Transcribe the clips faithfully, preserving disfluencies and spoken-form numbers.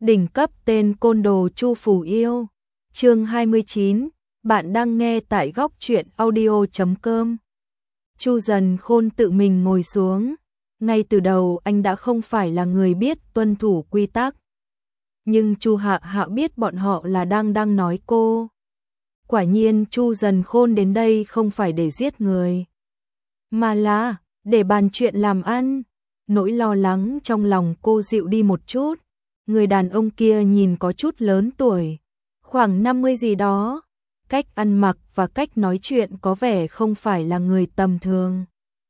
Đỉnh cấp tên côn đồ Chu Phủ Yêu. Chương hai mươi chín, bạn đang nghe tại góc truyện audio chấm com. Chu Dần Khôn tự mình ngồi xuống, ngay từ đầu anh đã không phải là người biết tuân thủ quy tắc. Nhưng Chu Hạ Hạ biết bọn họ là đang đang nói cô. Quả nhiên Chu Dần Khôn đến đây không phải để giết người, mà là để bàn chuyện làm ăn. Nỗi lo lắng trong lòng cô dịu đi một chút. Người đàn ông kia nhìn có chút lớn tuổi, khoảng năm mươi gì đó. Cách ăn mặc và cách nói chuyện có vẻ không phải là người tầm thường.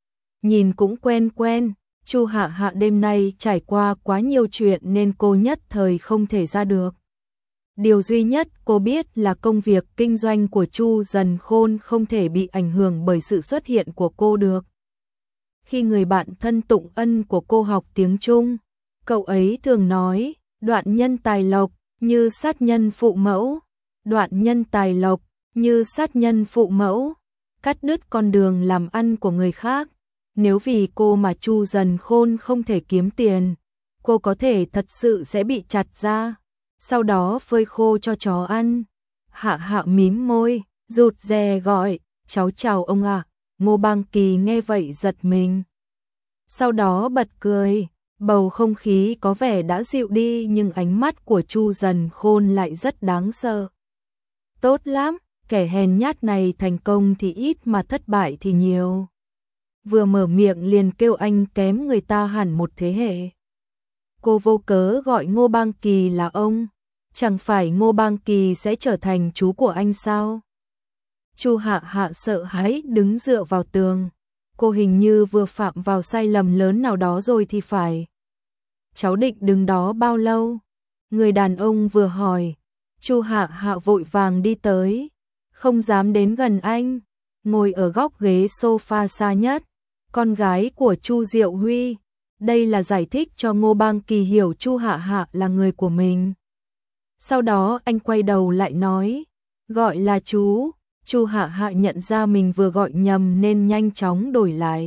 Nhìn cũng quen quen, Chu Hạ Hạ đêm nay trải qua quá nhiều chuyện nên cô nhất thời không thể ra được. Điều duy nhất cô biết là công việc kinh doanh của Chu Dần Khôn không thể bị ảnh hưởng bởi sự xuất hiện của cô được. Khi người bạn thân Tụng Ân của cô học tiếng Trung, cậu ấy thường nói, đoạn nhân tài lộc như sát nhân phụ mẫu, đoạn nhân tài lộc như sát nhân phụ mẫu, cắt đứt con đường làm ăn của người khác. Nếu vì cô mà Chu Dần Khôn không thể kiếm tiền, cô có thể thật sự sẽ bị chặt ra, sau đó phơi khô cho chó ăn. Hạ Hạ mím môi, rụt rè gọi, cháu chào ông ạ. À. Ngô Bang Kỳ nghe vậy giật mình, sau đó bật cười. Bầu không khí có vẻ đã dịu đi nhưng ánh mắt của Chu Dần Khôn lại rất đáng sợ. Tốt lắm, kẻ hèn nhát này thành công thì ít mà thất bại thì nhiều. Vừa mở miệng liền kêu anh kém người ta hẳn một thế hệ. Cô vô cớ gọi Ngô Bang Kỳ là ông, chẳng phải Ngô Bang Kỳ sẽ trở thành chú của anh sao? Chu Hạ Hạ sợ hãi đứng dựa vào tường. Cô hình như vừa phạm vào sai lầm lớn nào đó rồi thì phải. Cháu định đứng đó bao lâu? Người đàn ông vừa hỏi. Chu Hạ Hạ vội vàng đi tới, không dám đến gần anh, ngồi ở góc ghế sofa xa nhất. Con gái của Chu Diệu Huy. Đây là giải thích cho Ngô Bang Kỳ hiểu Chu Hạ Hạ là người của mình. Sau đó anh quay đầu lại nói, gọi là chú. Chu Hạ Hạ nhận ra mình vừa gọi nhầm nên nhanh chóng đổi lại.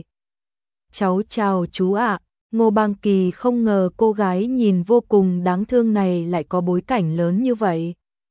Cháu chào chú ạ. Ngô Bang Kỳ không ngờ cô gái nhìn vô cùng đáng thương này lại có bối cảnh lớn như vậy.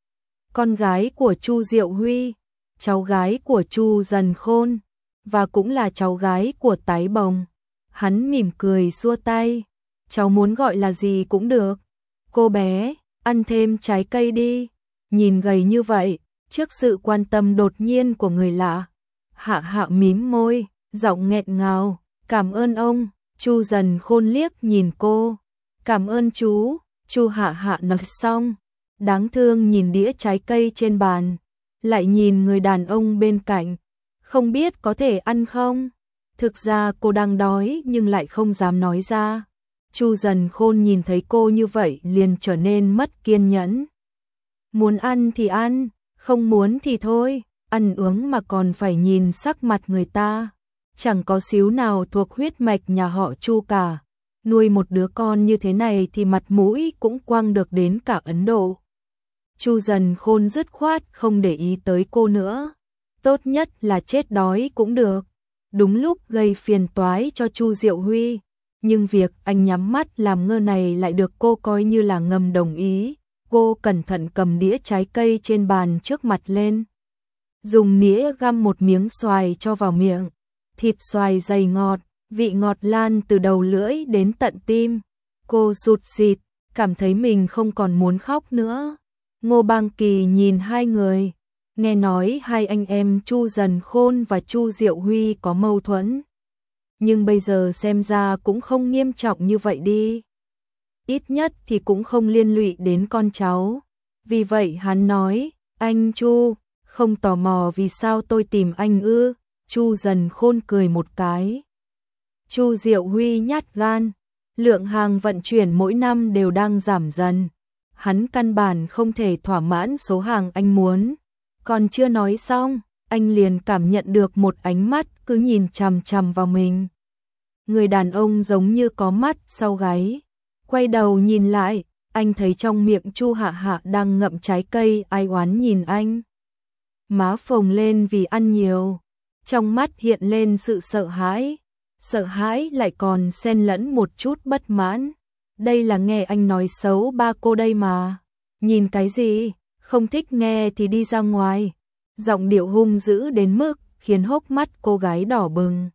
Con gái của Chu Diệu Huy, cháu gái của Chu Dần Khôn, và cũng là cháu gái của Tái Bồng. Hắn mỉm cười xua tay, cháu muốn gọi là gì cũng được. Cô bé, ăn thêm trái cây đi. Nhìn gầy như vậy, trước sự quan tâm đột nhiên của người lạ, Hạ Hạ mím môi, giọng nghẹn ngào, cảm ơn ông. Chu Dần Khôn liếc nhìn cô, cảm ơn chú. Chu Hạ Hạ nói xong, đáng thương nhìn đĩa trái cây trên bàn, lại nhìn người đàn ông bên cạnh, không biết có thể ăn không. Thực ra cô đang đói nhưng lại không dám nói ra. Chu Dần Khôn nhìn thấy cô như vậy liền trở nên mất kiên nhẫn. Muốn ăn thì ăn, không muốn thì thôi, ăn uống mà còn phải nhìn sắc mặt người ta. Chẳng có xíu nào thuộc huyết mạch nhà họ Chu cả. Nuôi một đứa con như thế này thì mặt mũi cũng quăng được đến cả Ấn Độ. Chu Dần Khôn dứt khoát không để ý tới cô nữa. Tốt nhất là chết đói cũng được. Đúng lúc gây phiền toái cho Chu Diệu Huy. Nhưng việc anh nhắm mắt làm ngơ này lại được cô coi như là ngầm đồng ý. Cô cẩn thận cầm đĩa trái cây trên bàn trước mặt lên, dùng nĩa găm một miếng xoài cho vào miệng. Thịt xoài dày ngọt, vị ngọt lan từ đầu lưỡi đến tận tim. Cô sụt sịt, cảm thấy mình không còn muốn khóc nữa. Ngô Bang Kỳ nhìn hai người, nghe nói hai anh em Chu Dần Khôn và Chu Diệu Huy có mâu thuẫn. Nhưng bây giờ xem ra cũng không nghiêm trọng như vậy đi. Ít nhất thì cũng không liên lụy đến con cháu. Vì vậy hắn nói, anh Chu, không tò mò vì sao tôi tìm anh ư? Chu Dần Khôn cười một cái. Chu Diệu Huy nhát gan, lượng hàng vận chuyển mỗi năm đều đang giảm dần. Hắn căn bản không thể thỏa mãn số hàng anh muốn. Còn chưa nói xong, anh liền cảm nhận được một ánh mắt cứ nhìn chằm chằm vào mình. Người đàn ông giống như có mắt sau gáy. Quay đầu nhìn lại, anh thấy trong miệng Chu Hạ Hạ đang ngậm trái cây ai oán nhìn anh. Má phồng lên vì ăn nhiều. Trong mắt hiện lên sự sợ hãi, sợ hãi lại còn xen lẫn một chút bất mãn. Đây là nghe anh nói xấu ba cô đây mà. Nhìn cái gì, không thích nghe thì đi ra ngoài. Giọng điệu hung dữ đến mức khiến hốc mắt cô gái đỏ bừng.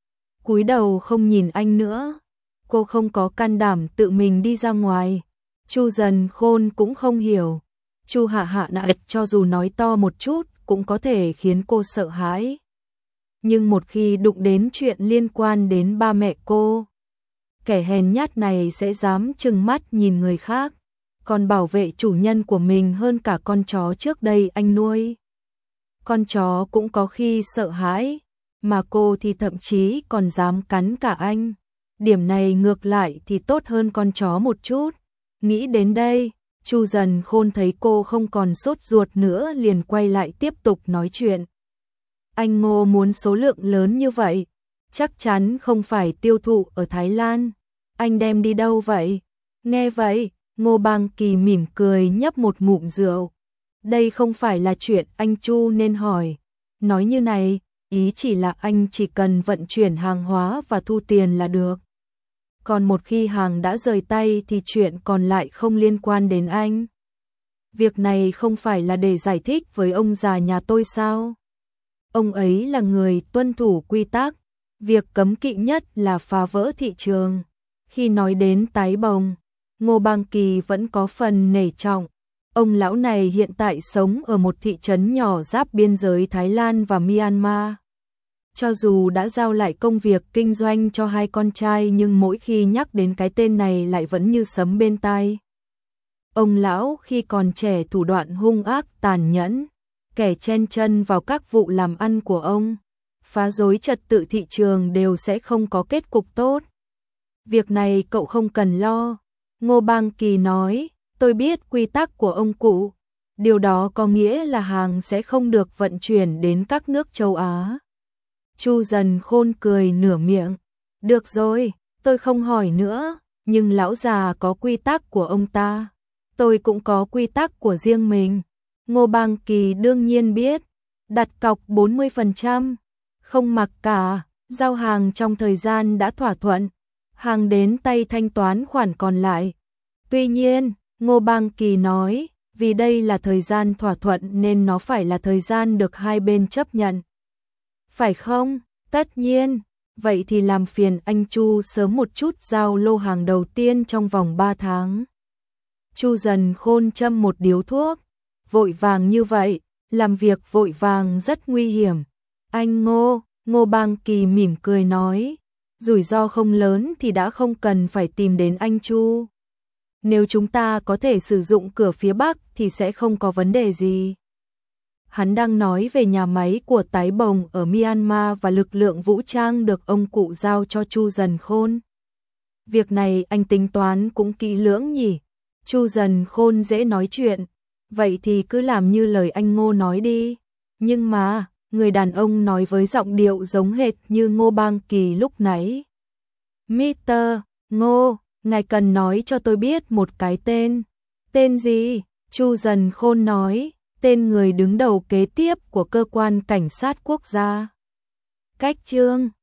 Cúi đầu không nhìn anh nữa. Cô không có can đảm tự mình đi ra ngoài. Chu Dần Khôn cũng không hiểu. Chu Hạ Hạ nại cho dù nói to một chút cũng có thể khiến cô sợ hãi. Nhưng một khi đụng đến chuyện liên quan đến ba mẹ cô, kẻ hèn nhát này sẽ dám trừng mắt nhìn người khác, còn bảo vệ chủ nhân của mình hơn cả con chó trước đây anh nuôi. Con chó cũng có khi sợ hãi, mà cô thì thậm chí còn dám cắn cả anh. Điểm này ngược lại thì tốt hơn con chó một chút. Nghĩ đến đây, Chu Dần Khôn thấy cô không còn sốt ruột nữa liền quay lại tiếp tục nói chuyện. Anh Ngô muốn số lượng lớn như vậy, chắc chắn không phải tiêu thụ ở Thái Lan. Anh đem đi đâu vậy? Nghe vậy, Ngô Bang Kỳ mỉm cười nhấp một ngụm rượu. Đây không phải là chuyện anh Chu nên hỏi. Nói như này, ý chỉ là anh chỉ cần vận chuyển hàng hóa và thu tiền là được. Còn một khi hàng đã rời tay thì chuyện còn lại không liên quan đến anh. Việc này không phải là để giải thích với ông già nhà tôi sao? Ông ấy là người tuân thủ quy tắc. Việc cấm kỵ nhất là phá vỡ thị trường. Khi nói đến tái bồng, Ngô Bang Kỳ vẫn có phần nể trọng. Ông lão này hiện tại sống ở một thị trấn nhỏ giáp biên giới Thái Lan và Myanmar. Cho dù đã giao lại công việc kinh doanh cho hai con trai nhưng mỗi khi nhắc đến cái tên này lại vẫn như sấm bên tai. Ông lão khi còn trẻ thủ đoạn hung ác tàn nhẫn, kẻ chen chân vào các vụ làm ăn của ông, phá rối trật tự thị trường đều sẽ không có kết cục tốt. Việc này cậu không cần lo. Ngô Bang Kỳ nói, tôi biết quy tắc của ông cụ. Điều đó có nghĩa là hàng sẽ không được vận chuyển đến các nước châu Á. Chu Dần Khôn cười nửa miệng. Được rồi, tôi không hỏi nữa, nhưng lão già có quy tắc của ông ta. Tôi cũng có quy tắc của riêng mình. Ngô Bang Kỳ đương nhiên biết. Đặt cọc bốn mươi phần trăm. Không mặc cả, giao hàng trong thời gian đã thỏa thuận. Hàng đến tay thanh toán khoản còn lại. Tuy nhiên, Ngô Bang Kỳ nói, vì đây là thời gian thỏa thuận nên nó phải là thời gian được hai bên chấp nhận. Phải không? Tất nhiên. Vậy thì làm phiền anh Chu sớm một chút giao lô hàng đầu tiên trong vòng ba tháng. Chu Dần Khôn châm một điếu thuốc. Vội vàng như vậy, làm việc vội vàng rất nguy hiểm. Anh Ngô, Ngô Bang Kỳ mỉm cười nói, rủi ro không lớn thì đã không cần phải tìm đến anh Chu. Nếu chúng ta có thể sử dụng cửa phía Bắc thì sẽ không có vấn đề gì. Hắn đang nói về nhà máy của tái bồng ở Myanmar và lực lượng vũ trang được ông cụ giao cho Chu Dần Khôn. Việc này anh tính toán cũng kỹ lưỡng nhỉ? Chu Dần Khôn dễ nói chuyện. Vậy thì cứ làm như lời anh Ngô nói đi. Nhưng mà, người đàn ông nói với giọng điệu giống hệt như Ngô Bang Kỳ lúc nãy. mít tơ Ngô, ngài cần nói cho tôi biết một cái tên. Tên gì? Chu Dần Khôn nói, tên người đứng đầu kế tiếp của cơ quan cảnh sát quốc gia. Cách Trương.